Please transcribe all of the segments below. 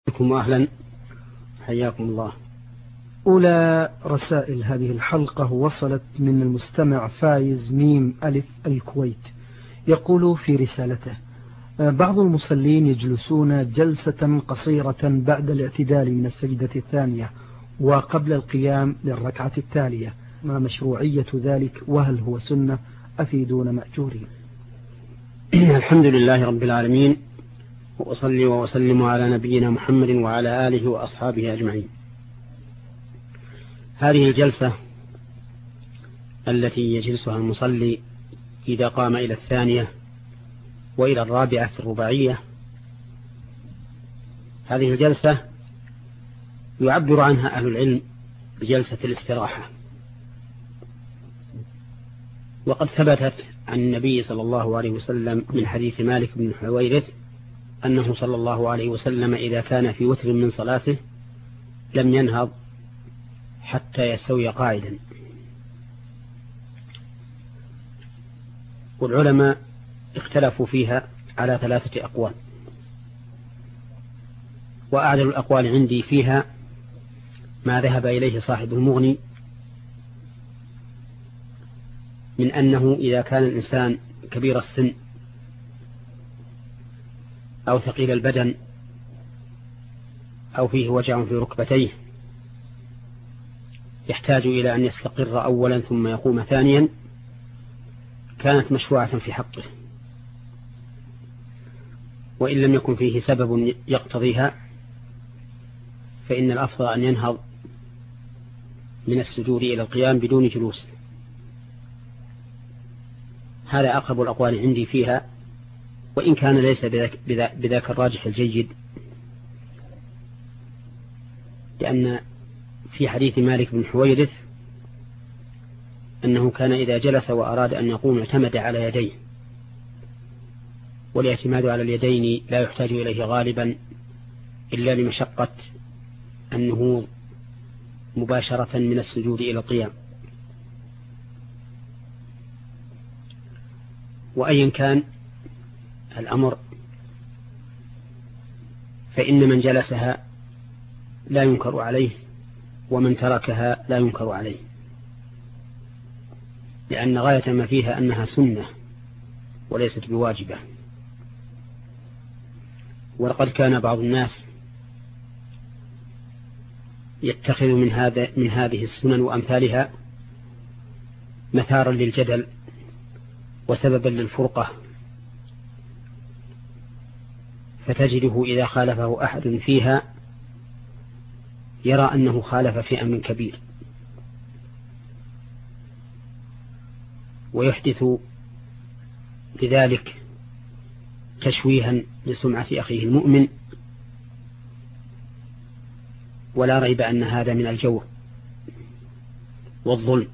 بكم وأهلا، حياكم الله. أولى رسائل هذه الحلقة وصلت من المستمع فايز ميم ألف الكويت، يقول في رسالته: بعض المصلين يجلسون جلسة قصيرة بعد الاعتدال من السجدة الثانية وقبل القيام للركعة التالية، ما مشروعية ذلك وهل هو سنة؟ أفيدون مأجورين. الحمد لله رب العالمين، وأصلي وأسلم على نبينا محمد وعلى آله وأصحابه أجمعين. هذه الجلسة التي يجلسها المصلي إذا قام إلى الثانية وإلى الرابعة في الرباعية، هذه الجلسة يعبر عنها أهل العلم بجلسة الاستراحة، وقد ثبتت عن النبي صلى الله عليه وسلم من حديث مالك بن حويرث أنه صلى الله عليه وسلم إذا كان في وتر من صلاته لم ينهض حتى يستوي قاعدا. والعلماء اختلفوا فيها على 3 أقوال، وأعدل الأقوال عندي فيها ما ذهب إليه صاحب المغني من أنه إذا كان الإنسان كبير السن أو ثقيل البدن أو فيه وجع في ركبتيه يحتاج إلى أن يستقر أولا ثم يقوم ثانيا، كانت مشروعة في حقه، وإن لم يكن فيه سبب يقتضيها فإن الأفضل أن ينهض من السجود إلى القيام بدون جلوس. هذا أقرب الأقوال عندي فيها، وإن كان ليس بذاك الراجح الجيد، لأن في حديث مالك بن حويرث أنه كان إذا جلس وأراد أن يقوم اعتمد على يديه، والاعتماد على اليدين لا يحتاج إليه غالبا إلا لمشقة النهوض مباشرة من السجود إلى القيام. وأيا كان الأمر فإن من جلسها لا ينكر عليه، ومن تركها لا ينكر عليه، لأن غاية ما فيها أنها سنة وليست بواجبة. ولقد كان بعض الناس يتخذ من هذه السنن وأمثالها مثارا للجدل وسببا للفرقة، فتجده إذا خالفه أحد فيها يرى أنه خالف في أمر كبير، ويحدث بذلك تشويها لسمعة أخيه المؤمن. ولا ريب أن هذا من الجور والظلم،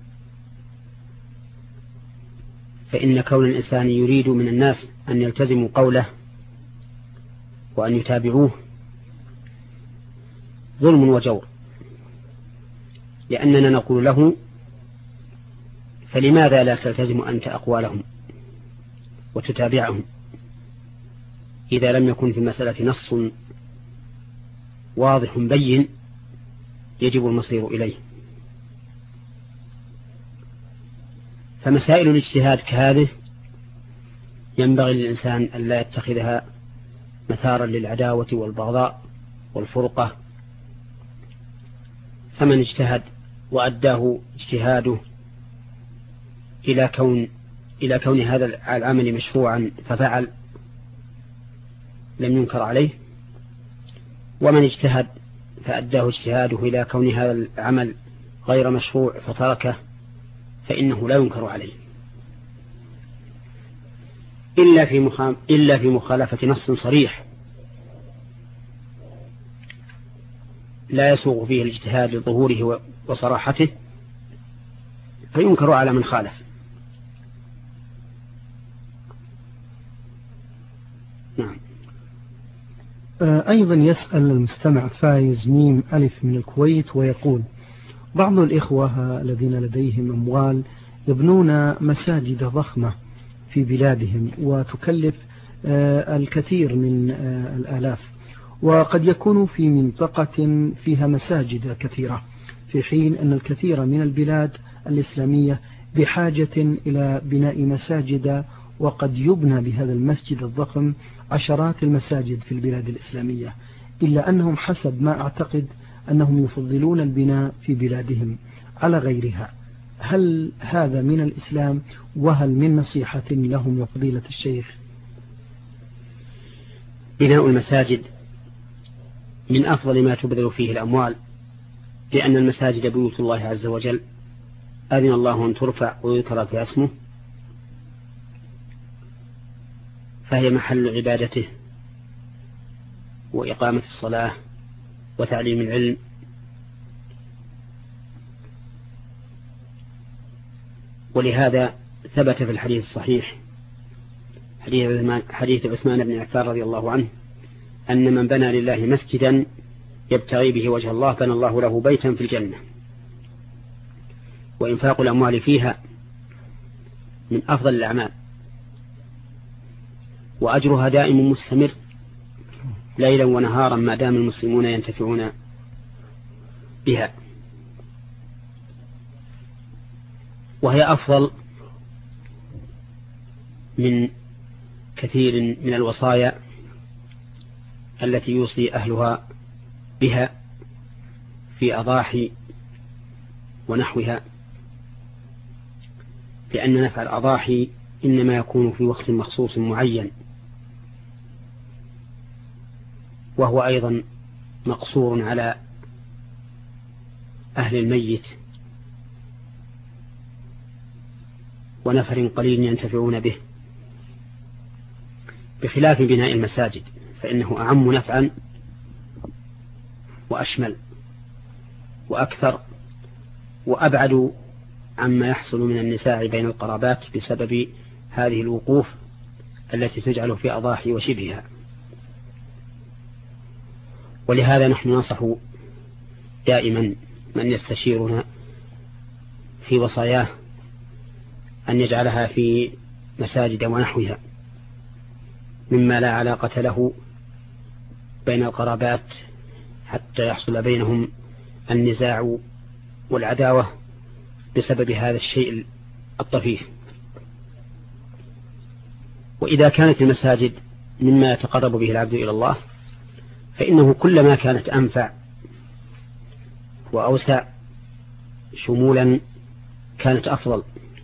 فإن كون الإنسان يريد من الناس أن يلتزموا قوله وأن يتابعوه ظلم وجور، لأننا نقول له: فلماذا لا تلتزم أنت أقوالهم وتتابعهم إذا لم يكن في المسألة نص واضح بين يجب المصير إليه؟ فمسائل الاجتهاد كهذه ينبغي للإنسان أن لا يتخذها مثارا للعداوة والبغضاء والفرقة. فمن اجتهد وأداه اجتهاده إلى كون هذا العمل مشروعا ففعل لم ينكر عليه، ومن اجتهد فأداه اجتهاده إلى كون هذا العمل غير مشروع فتركه فإنه لا ينكر عليه، إلا في مخالفة نص صريح لا يسوغ فيه الاجتهاد لظهوره وصراحته فينكر على من خالف. نعم. أيضا يسأل المستمع فايز ميم ألف من الكويت ويقول: بعض الإخوة الذين لديهم أموال يبنون مساجد ضخمة في بلادهم وتكلف الكثير من الآلاف، وقد يكون في منطقة فيها مساجد كثيرة، في حين أن الكثير من البلاد الإسلامية بحاجة إلى بناء مساجد، وقد يبنى بهذا المسجد الضخم عشرات المساجد في البلاد الإسلامية، إلا أنهم حسب ما أعتقد أنهم يفضلون البناء في بلادهم على غيرها. هل هذا من الإسلام؟ وهل من نصيحة لهم يا فضيلة الشيخ؟ بناء المساجد من أفضل ما تبذل فيه الأموال، لأن المساجد بيوت الله عز وجل، أذن الله أن ترفع ويذكر فيها اسمه، فهي محل عبادته وإقامة الصلاة وتعليم العلم. ولهذا ثبت في الحديث الصحيح حديث عثمان بن عفان رضي الله عنه أن من بنى لله مسجدا يبتغي به وجه الله بنى الله له بيتا في الجنة. وإنفاق الأموال فيها من أفضل الأعمال، وأجرها دائم مستمر ليلا ونهارا ما دام المسلمون ينتفعون بها، وهي أفضل من كثير من الوصايا التي يوصي أهلها بها في أضاحي ونحوها، لأن نفع الأضاحي إنما يكون في وقت مخصوص معين، وهو أيضا مقصور على أهل الميت ونفر قليل ينتفعون به، بخلاف بناء المساجد فإنه أعم نفعا وأشمل وأكثر وأبعد عما يحصل من النزاع بين القرابات بسبب هذه الوقوف التي تجعل في أضاحي وشبهها. ولهذا نحن ننصح دائما من يستشيرنا في وصاياه أن يجعلها في مساجد ونحوها مما لا علاقة له بين القرابات حتى يحصل بينهم النزاع والعداوة بسبب هذا الشيء الطفيف. وإذا كانت المساجد مما يتقرب به العبد إلى الله فإنه كلما كانت أنفع وأوسع شمولا كانت أفضل.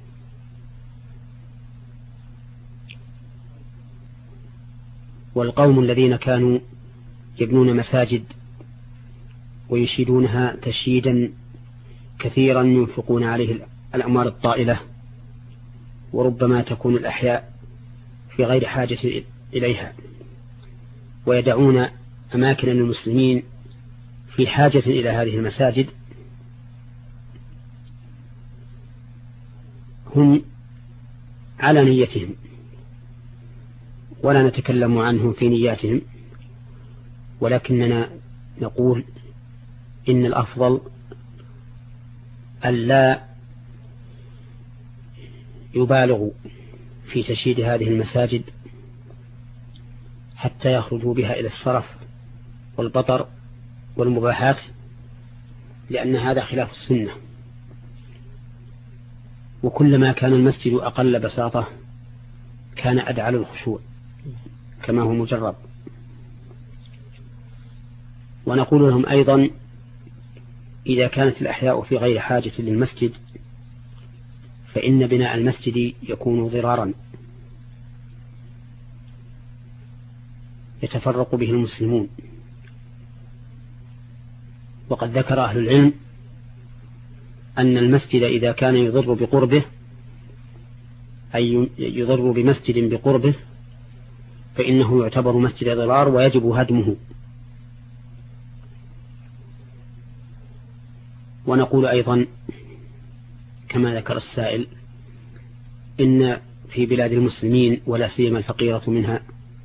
والقوم الذين كانوا يبنون مساجد ويشيدونها تشييدا كثيرا ينفقون عليه الأموال الطائلة، وربما تكون الأحياء في غير حاجة إليها، ويدعون أماكن المسلمين في حاجة إلى هذه المساجد، هم على نيتهم ولا نتكلم عنهم في نياتهم، ولكننا نقول إن الأفضل ألا يبالغوا في تشييد هذه المساجد حتى يخرجوا بها إلى الصرف والبطر والمباحات، لأن هذا خلاف السنة. وكلما كان المسجد أقل بساطة كان أدعى للخشوع كما هو مجرب. ونقول لهم أيضا إذا كانت الأحياء في غير حاجة للمسجد فإن بناء المسجد يكون ضرارا يتفرق به المسلمون. وقد ذكر أهل العلم أن المسجد إذا كان يضر بقربه أي يضر بمسجد بقربه فإنه يعتبر مسجد ضرار ويجب هدمه. ونقول أيضا كما ذكر السائل إن في بلاد المسلمين ولا سيما الفقيرة منها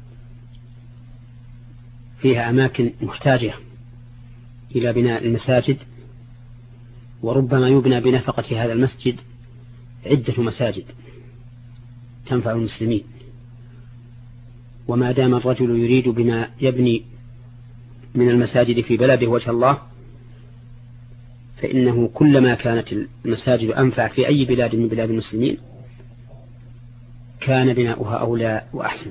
فيها أماكن محتاجة إلى بناء المساجد، وربما يبنى بنفقة هذا المسجد عدة مساجد تنفع المسلمين. وما دام الرجل يريد بما يبني من المساجد في بلده وجه الله، فإنه كلما كانت المساجد أنفع في أي بلاد من بلاد المسلمين كان بناؤها أولى وأحسن.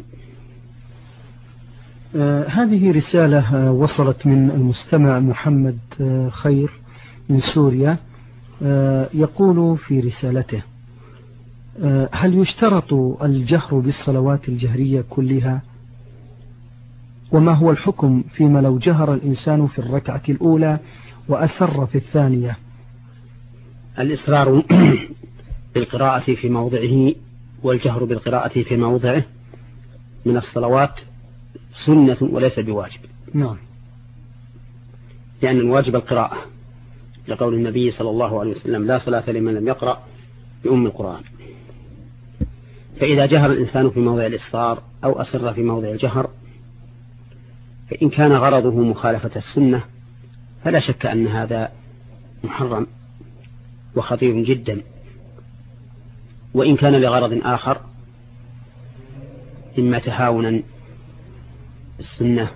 هذه رسالة وصلت من المستمع محمد خير من سوريا. يقول في رسالته: هل يشترط الجهر بالصلوات الجهرية كلها؟ وما هو الحكم فيما لو جهر الإنسان في الركعة الأولى وأسر في الثانية؟ الإصرار بالقراءة في موضعه والجهر بالقراءة في موضعه من الصلوات سنة وليس بواجب. نعم. لأن الواجب القراءة، لقول النبي صلى الله عليه وسلم: لا صلاة لمن لم يقرأ بأم القرآن. فإذا جهر الإنسان في موضع الإصرار أو أسر في موضع الجهر، فإن كان غرضه مخالفة السنة فلا شك أن هذا محرم وخطير جدا. وإن كان لغرض آخر، إما تهاونا السنة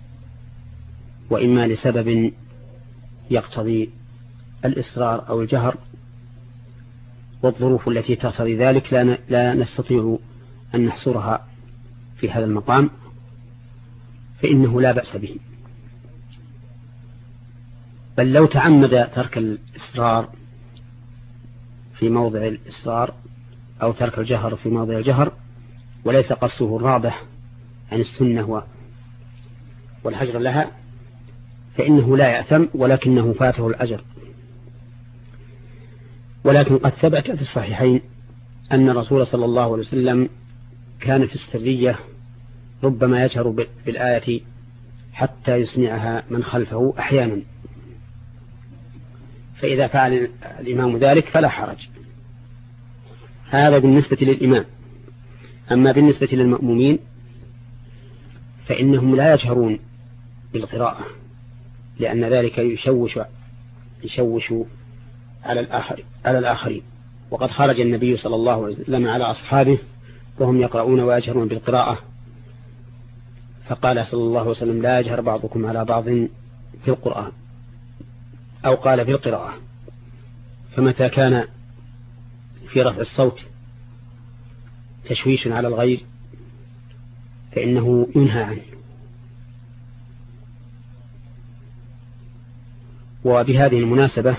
وإما لسبب يقتضي الإصرار أو الجهر، والظروف التي تقتضي ذلك لا نستطيع أن نحصرها في هذا المقام، فإنه لا بأس به. بل لو تعمد ترك الإصرار في موضع الإصرار أو ترك الجهر في موضع الجهر وليس قصده الرابح عن السنة والحجر لها، فإنه لا يأثم ولكنه فاته الأجر. ولكن قد ثبت في الصحيحين أن الرسول صلى الله عليه وسلم كان في السرية ربما يجهر بالآية حتى يسمعها من خلفه أحيانا، فإذا فعل الإمام ذلك فلا حرج. هذا بالنسبة للإمام. أما بالنسبة للمأمومين فإنهم لا يجهرون بالقراءة، لأن ذلك يشوش على الآخرين. وقد خرج النبي صلى الله عليه وسلم على أصحابه وهم يقرؤون ويجهرون بالقراءة، فقال صلى الله عليه وسلم: لا يجهر بعضكم على بعض في القرآن، أو قال في القراءة. فمتى كان في رفع الصوت تشويش على الغير فإنه ينهى عنه. وبهذه المناسبة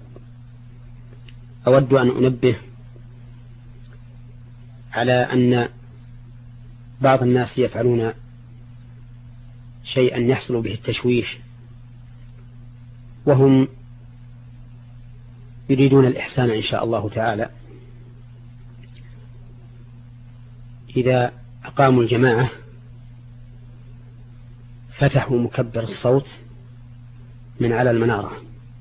أود أن أنبه على أن بعض الناس يفعلون شيئا يحصل به التشويش، وهم يريدون الإحسان إن شاء الله تعالى. إذا أقاموا الجماعة فتحوا مكبر الصوت من على المنارة،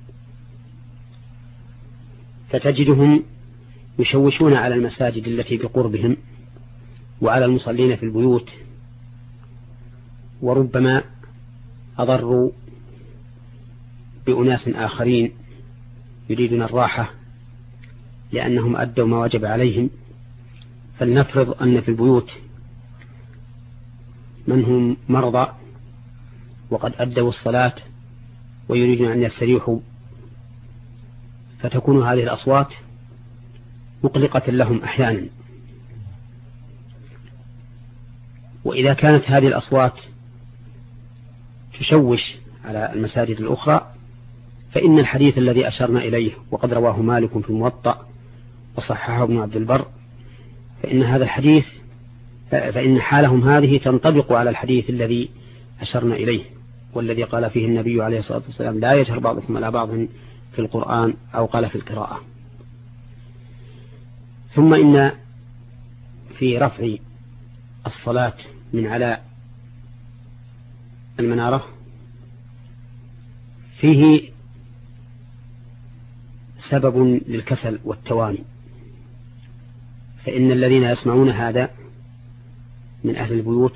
فتجدهم يشوشون على المساجد التي بقربهم وعلى المصلين في البيوت، وربما أضروا بأناس آخرين يريدون الراحة لأنهم أدوا ما وجب عليهم. فلنفرض أن في البيوت من هم مرضى وقد أدوا الصلاة ويريدون أن يستريحوا، فتكون هذه الأصوات مقلقة لهم أحيانا. وإذا كانت هذه الأصوات تشوش على المساجد الأخرى، فإن الحديث الذي أشرنا إليه وقد رواه مالك في الموطأ وصححه ابن عبد البر، فإن هذا الحديث فإن حالهم هذه تنطبق على الحديث الذي أشرنا إليه، والذي قال فيه النبي عليه الصلاة والسلام: لا يجهر بعضكم على بعض في القرآن، أو قال في القراءة. ثم إن في رفع الصلاة من على المنارة فيه سبب للكسل والتواني، فإن الذين يسمعون هذا من أهل البيوت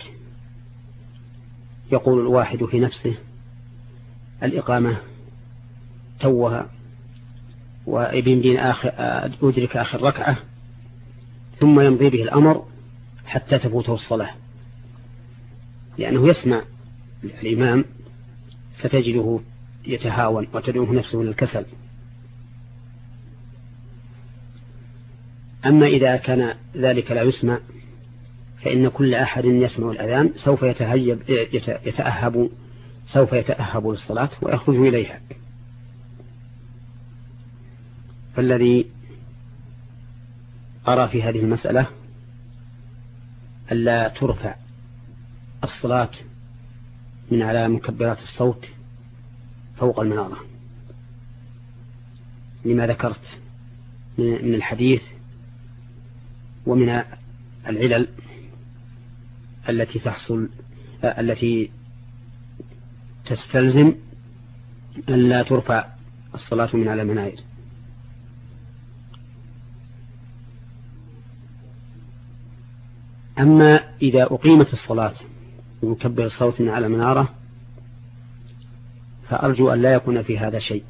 يقول الواحد في نفسه: الإقامة توها ويمدين أدرك آخر ركعة، ثم يمضي به الأمر حتى تفوته الصلاة، لأنه يسمع الإمام فتجده يتهاون وتدعوه نفسه للكسل. أما إذا كان ذلك لا يسمع فإن كل أحد يسمع الأذان سوف يتأهب للصلاة ويخرج إليها. فالذي أرى في هذه المسألة ألا ترفع الصلاة من على مكبرات الصوت فوق المنارة لما ذكرت من الحديث ومن العلل التي تستلزم أن لا ترفع الصلاة من على المنائر. أما إذا أقيمت الصلاة بمكبر الصوت من على منارة فأرجو أن لا يكون في هذا شيء،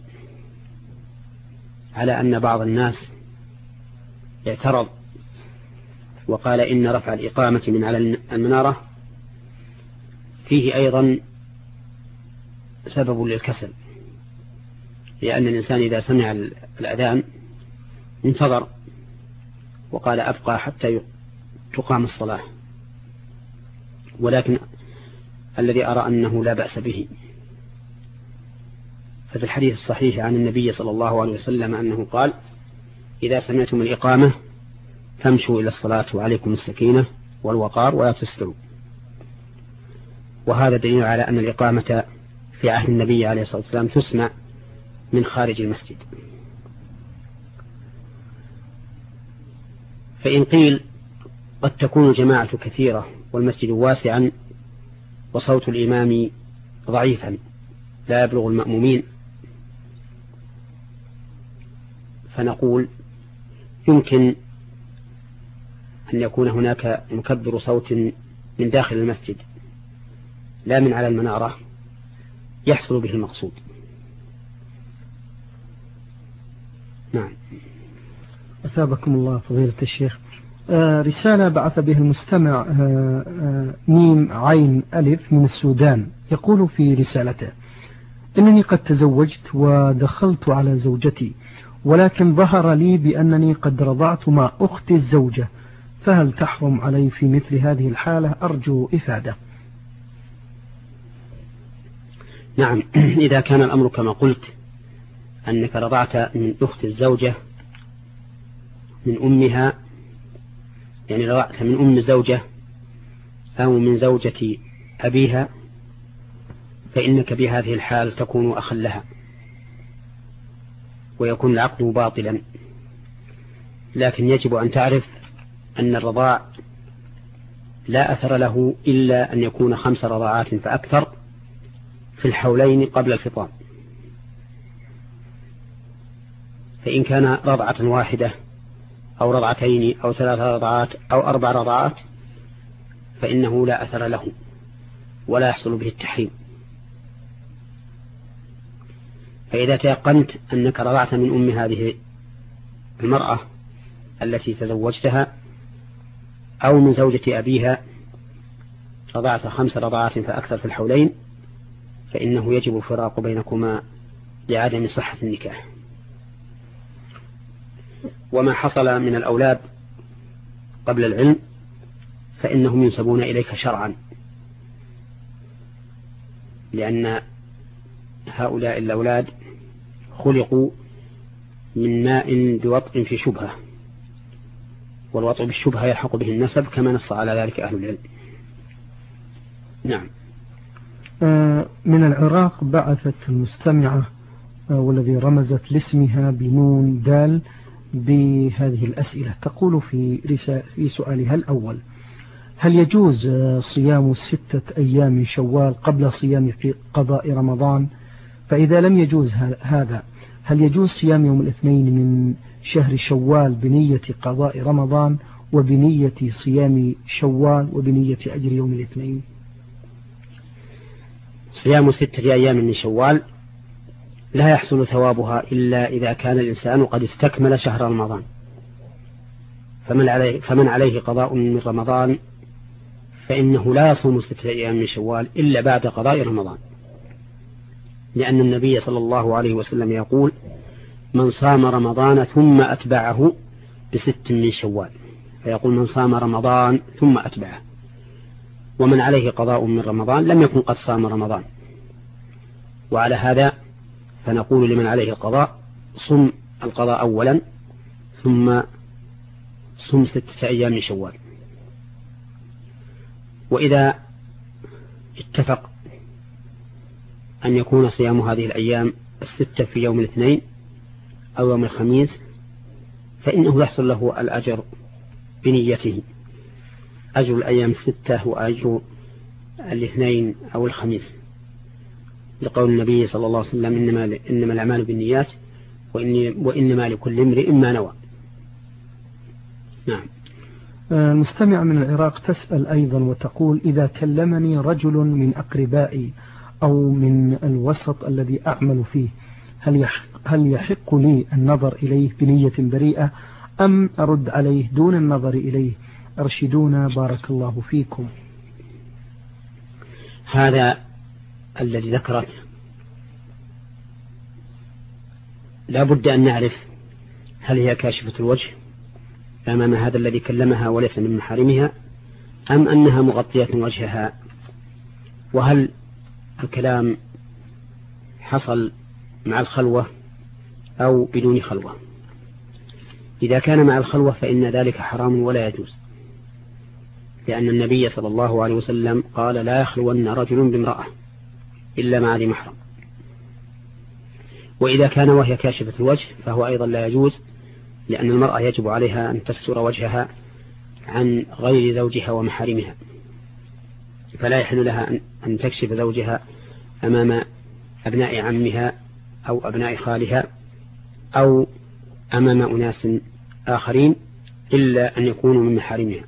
على أن بعض الناس اعترض وقال إن رفع الإقامة من على المنارة فيه أيضا سبب للكسل، لأن الإنسان إذا سمع الأذان انتظر وقال أبقى حتى تقام الصلاة، ولكن الذي أرى أنه لا بأس به. ففي الحديث الصحيح عن النبي صلى الله عليه وسلم أنه قال إذا سمعتم الإقامة فامشوا إلى الصلاة وعليكم السكينة والوقار ولا تسرعوا. وهذا دليل على أن الإقامة في عهد النبي عليه الصلاة والسلام تسمع من خارج المسجد. فإن قيل قد تكون الجماعة كثيرة والمسجد واسعا وصوت الإمام ضعيفا لا يبلغ المأمومين، فنقول يمكن أن يكون هناك مكبر صوت من داخل المسجد لا من على المنارة يحصل به المقصود. نعم. أثابكم الله فضيلة الشيخ. رسالة بعث بها المستمع ميم عين ألف من السودان، يقول في رسالته: إنني قد تزوجت ودخلت على زوجتي، ولكن ظهر لي بأنني قد رضعت مع أختي الزوجة، فهل تحرم علي في مثل هذه الحالة؟ أرجو إفادة. نعم، إذا كان الأمر كما قلت أنك رضعت من أخت الزوجة من أمها، يعني رضعت من أم الزوجة أو من زوجة أبيها، فإنك بهذه الحال تكون أخا لها ويكون العقد باطلا. لكن يجب أن تعرف أن الرضاع لا أثر له إلا أن يكون 5 رضاعات فأكثر في الحولين قبل الفطام. فإن كان رضعة واحدة أو رضعتين أو 3 رضعات أو 4 رضعات فإنه لا أثر له ولا يحصل به التحريم. فإذا تيقنت أنك رضعت من أم هذه المرأة التي تزوجتها أو من زوجة أبيها رضعت 5 رضعات فأكثر في الحولين، فإنه يجب الفراق بينكما لعدم صحة النكاح. وما حصل من الأولاد قبل العلم فإنهم ينسبون إليك شرعا، لأن هؤلاء الأولاد خلقوا من ماء بوطء في شبهة، والوطء بالشبهة يلحق به النسب كما نص على ذلك أهل العلم. نعم. من العراق بعثت المستمعة والذي رمزت لاسمها بنون دال بهذه الأسئلة، تقول في سؤالها الأول: هل يجوز صيام 6 أيام من شوال قبل صيام في قضاء رمضان؟ فإذا لم يجوز هذا، هل يجوز صيام يوم الاثنين من شهر شوال بنية قضاء رمضان وبنية صيام شوال وبنية أجر يوم الاثنين؟ صيام 6 أيام من شوال لا يحصل ثوابها إلا إذا كان الإنسان قد استكمل شهر رمضان، فمن عليه قضاء من رمضان فإنه لا يصوم 6 أيام من شوال إلا بعد قضاء رمضان. لأن النبي صلى الله عليه وسلم يقول: من صام رمضان ثم أتبعه ب6 من شوال، فيقول: من صام رمضان ثم أتبعه، ومن عليه قضاء من رمضان لم يكن قد صام رمضان. وعلى هذا فنقول لمن عليه القضاء: صم القضاء أولا ثم صم 6 أيام من شوال. وإذا اتفق أن يكون صيام هذه الأيام 6 في يوم الاثنين أو يوم الخميس، فإنه يحصل له الأجر بنيته، أجر الأيام 6 وأجر الاثنين أو الخميس، لقول النبي صلى الله عليه وسلم: إنما الأعمال بالنيات وإنما لكل امرئ ما نوى. نعم. المستمع من العراق تسأل أيضا وتقول: إذا كلمني رجل من أقربائي أو من الوسط الذي أعمل فيه، هل يحق لي النظر إليه بنية بريئة أم أرد عليه دون النظر إليه؟ أرشدونا بارك الله فيكم. هذا الذي ذكرت لا بد أن نعرف هل هي كاشفة الوجه أمام هذا الذي كلمها وليس من محارمها، أم أنها مغطية وجهها، وهل الكلام حصل مع الخلوة أو بدون خلوة. إذا كان مع الخلوة فإن ذلك حرام ولا يجوز، لأن النبي صلى الله عليه وسلم قال: لا يخلون رجل بامرأة إلا مع ذي محرم. وإذا كان وهي كاشفة الوجه فهو أيضا لا يجوز، لأن المرأة يجب عليها أن تستر وجهها عن غير زوجها ومحارمها، فلا يحل لها أن تكشف زوجها أمام أبناء عمها أو أبناء خالها أو أمام أناس آخرين إلا أن يكونوا من محارمها.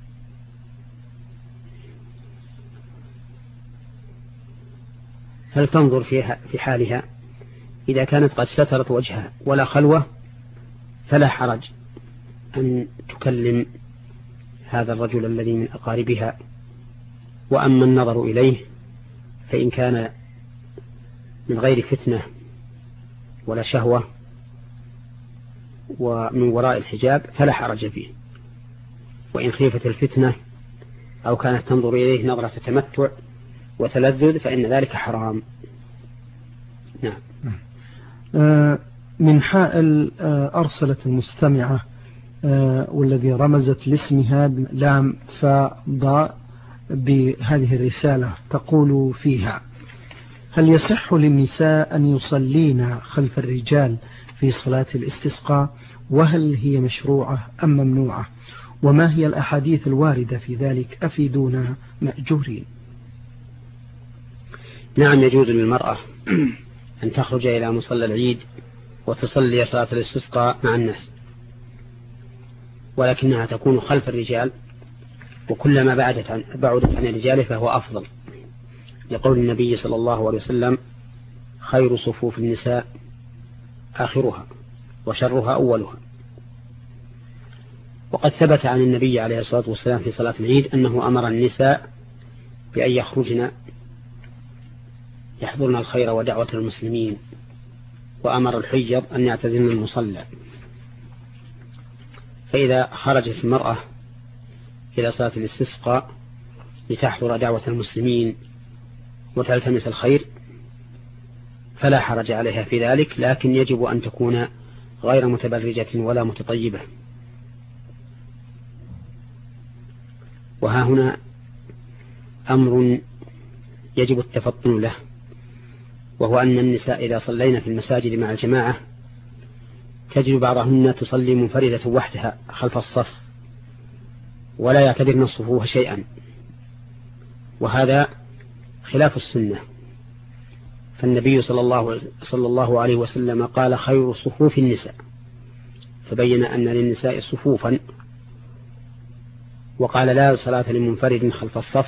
هل تنظر في حالها؟ إذا كانت قد سترت وجهها ولا خلوة فلا حرج أن تكلم هذا الرجل الذي من أقاربها. وأما النظر إليه فإن كان من غير فتنة ولا شهوة ومن وراء الحجاب فلا حرج فيه. وإن خيفت الفتنة أو كانت تنظر إليه نظرة تمتع وتلذذ فإن ذلك حرام. نعم. من حائل أرسلت المستمعة والذي رمزت لاسمها لام فضاء بهذه الرسالة تقول فيها: هل يصح للنساء أن يصلين خلف الرجال في صلاة الاستسقاء؟ وهل هي مشروعة أم ممنوعة؟ وما هي الأحاديث الواردة في ذلك؟ أفيدونا مأجورين. نعم، يجوز للمرأة أن تخرج إلى مصلى العيد وتصلي صلاة الاستسقاء مع الناس، ولكنها تكون خلف الرجال، وكلما بعدت عن الرجال فهو أفضل، لقول النبي صلى الله عليه وسلم: خير صفوف النساء آخرها وشرها أولها. وقد ثبت عن النبي عليه الصلاة والسلام في صلاة العيد أنه أمر النساء بأن يخرجن يحضرن الخير ودعوة المسلمين، وأمر الحجر أن يعتزلن المصلى. فإذا خرجت المرأة إلى صلاة الاستسقاء لتحضر دعوة المسلمين وتلتمس الخير فلا حرج عليها في ذلك، لكن يجب أن تكون غير متبرجة ولا متطيبة. وها هنا أمر يجب التفطن له، وهو أن النساء إذا صلينا في المساجد مع الجماعة تجد بعضهن تصلي منفردة وحدها خلف الصف ولا يعتبرن الصفوف شيئا، وهذا خلاف السنة. فالنبي صلى الله عليه وسلم قال: خير صفوف النساء، فبين أن للنساء صفوفا، وقال: لا صلاة لمنفرد خلف الصف.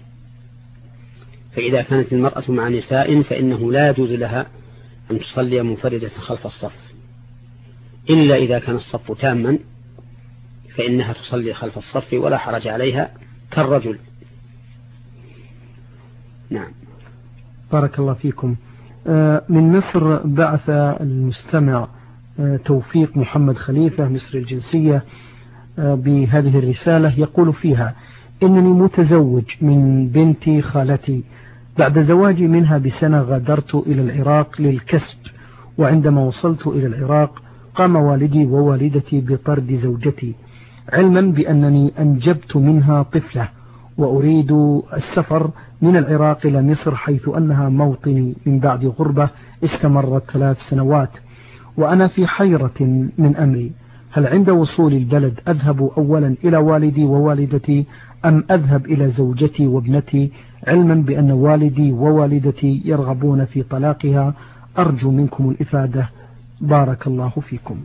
فإذا كانت المرأة مع نساء فإنه لا يجوز لها أن تصلي منفردة خلف الصف، إلا إذا كان الصف تاما فإنها تصلي خلف الصف ولا حرج عليها كالرجل. نعم. بارك الله فيكم. من مصر بعث المستمع توفيق محمد خليفة مصر الجنسية بهذه الرسالة، يقول فيها: إنني متزوج من بنت خالتي، بعد زواجي منها بسنة غادرت إلى العراق للكسب، وعندما وصلت إلى العراق قام والدي ووالدتي بطرد زوجتي، علما بأنني أنجبت منها طفلة، وأريد السفر من العراق إلى مصر حيث أنها موطني من بعد غربة استمرت 3 سنوات، وأنا في حيرة من أمري، هل عند وصول البلد أذهب أولا إلى والدي ووالدتي أم أذهب إلى زوجتي وابنتي، علما بأن والدي ووالدتي يرغبون في طلاقها؟ أرجو منكم الإفادة، بارك الله فيكم.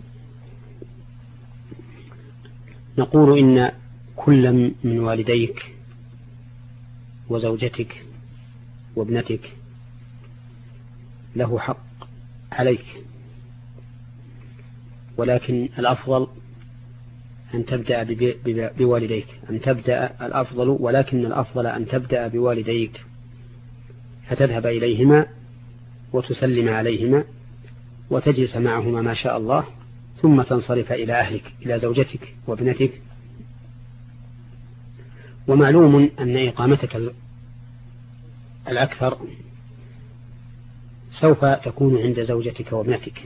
نقول إن كل من والديك وزوجتك وابنتك له حق عليك، ولكن الأفضل أن تبدأ بوالديك، ولكن الأفضل أن تبدأ بوالديك، فتذهب إليهما وتسلم عليهما وتجلس معهما ما شاء الله، ثم تنصرف إلى أهلك، إلى زوجتك وابنتك. ومعلوم أن إقامتك الأكثر سوف تكون عند زوجتك وابنتك،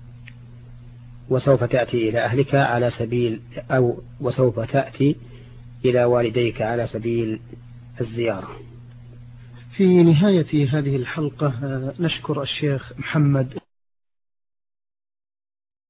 وسوف تأتي إلى أهلك على سبيل وسوف تأتي إلى والديك على سبيل الزيارة. في نهاية هذه الحلقة نشكر الشيخ محمد